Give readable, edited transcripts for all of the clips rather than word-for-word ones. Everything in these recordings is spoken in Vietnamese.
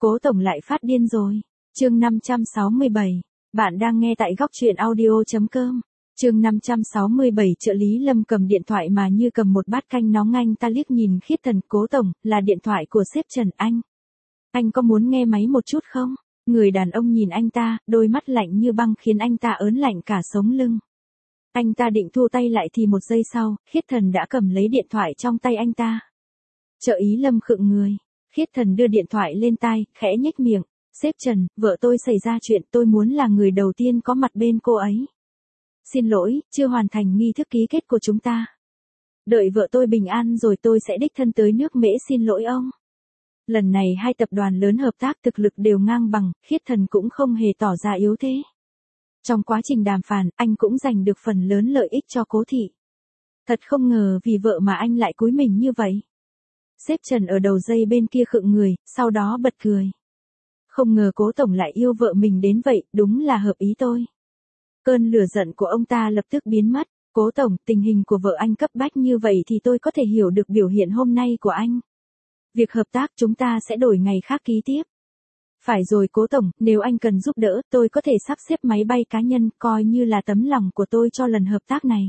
Cố tổng lại phát điên rồi. Chương 567. Bạn đang nghe tại góc truyện audio.com. Chương 567 trợ lý Lâm cầm điện thoại mà như cầm một bát canh nóng, anh ta liếc nhìn Khiết Thần. Cố tổng, là điện thoại của sếp Trần anh. Anh có muốn nghe máy một chút không? Người đàn ông nhìn anh ta, đôi mắt lạnh như băng khiến anh ta ớn lạnh cả sống lưng. Anh ta định thu tay lại thì một giây sau, Khiết Thần đã cầm lấy điện thoại trong tay anh ta. Trợ lý Lâm khựng người. Khiết Thần đưa điện thoại lên tai, khẽ nhếch miệng. Sếp Trần, vợ tôi xảy ra chuyện, tôi muốn là người đầu tiên có mặt bên cô ấy. Xin lỗi, chưa hoàn thành nghi thức ký kết của chúng ta. Đợi vợ tôi bình an rồi tôi sẽ đích thân tới nước Mễ xin lỗi ông. Lần này hai tập đoàn lớn hợp tác, thực lực đều ngang bằng, Khiết Thần cũng không hề tỏ ra yếu thế. Trong quá trình đàm phán, anh cũng giành được phần lớn lợi ích cho Cố thị. Thật không ngờ vì vợ mà anh lại cúi mình như vậy. Sếp Trần ở đầu dây bên kia khựng người, sau đó bật cười. Không ngờ Cố tổng lại yêu vợ mình đến vậy, đúng là hợp ý tôi. Cơn lửa giận của ông ta lập tức biến mất. Cố tổng, tình hình của vợ anh cấp bách như vậy thì tôi có thể hiểu được biểu hiện hôm nay của anh. Việc hợp tác chúng ta sẽ đổi ngày khác ký tiếp. Phải rồi Cố tổng, nếu anh cần giúp đỡ, tôi có thể sắp xếp máy bay cá nhân, coi như là tấm lòng của tôi cho lần hợp tác này.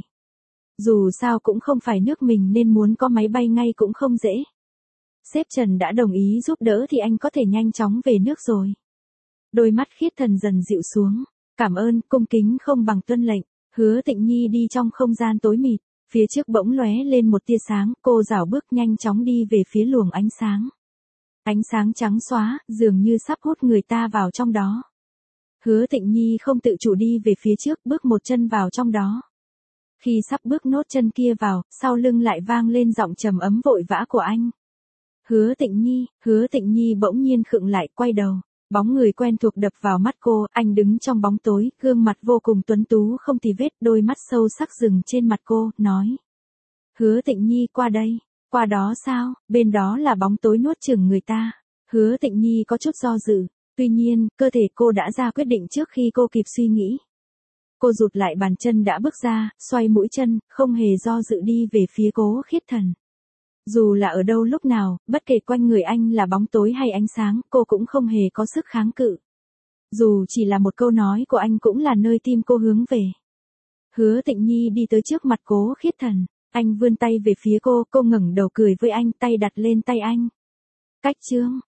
Dù sao cũng không phải nước mình nên muốn có máy bay ngay cũng không dễ. Sếp Trần đã đồng ý giúp đỡ thì anh có thể nhanh chóng về nước rồi. Đôi mắt Khiết Thần dần dịu xuống. Cảm ơn, cung kính không bằng tuân lệnh. Hứa Tịnh Nhi đi trong không gian tối mịt. Phía trước bỗng lóe lên một tia sáng, cô rảo bước nhanh chóng đi về phía luồng ánh sáng. Ánh sáng trắng xóa, dường như sắp hút người ta vào trong đó. Hứa Tịnh Nhi không tự chủ đi về phía trước, bước một chân vào trong đó. Khi sắp bước nốt chân kia vào, sau lưng lại vang lên giọng trầm ấm vội vã của anh. Hứa Tịnh Nhi bỗng nhiên khựng lại, quay đầu. Bóng người quen thuộc đập vào mắt cô, anh đứng trong bóng tối, gương mặt vô cùng tuấn tú không tì vết, đôi mắt sâu sắc dừng trên mặt cô, nói. Hứa Tịnh Nhi qua đây, qua đó sao, bên đó là bóng tối nuốt chửng người ta. Hứa Tịnh Nhi có chút do dự, tuy nhiên, cơ thể cô đã ra quyết định trước khi cô kịp suy nghĩ. Cô rụt lại bàn chân đã bước ra, xoay mũi chân, không hề do dự đi về phía Cố Khiết Thần. Dù là ở đâu lúc nào, bất kể quanh người anh là bóng tối hay ánh sáng, cô cũng không hề có sức kháng cự. Dù chỉ là một câu nói của anh cũng là nơi tim cô hướng về. Hứa Tịnh Nhi đi tới trước mặt Cố Khiết Thần, anh vươn tay về phía cô ngẩng đầu cười với anh, tay đặt lên tay anh. Cách chương.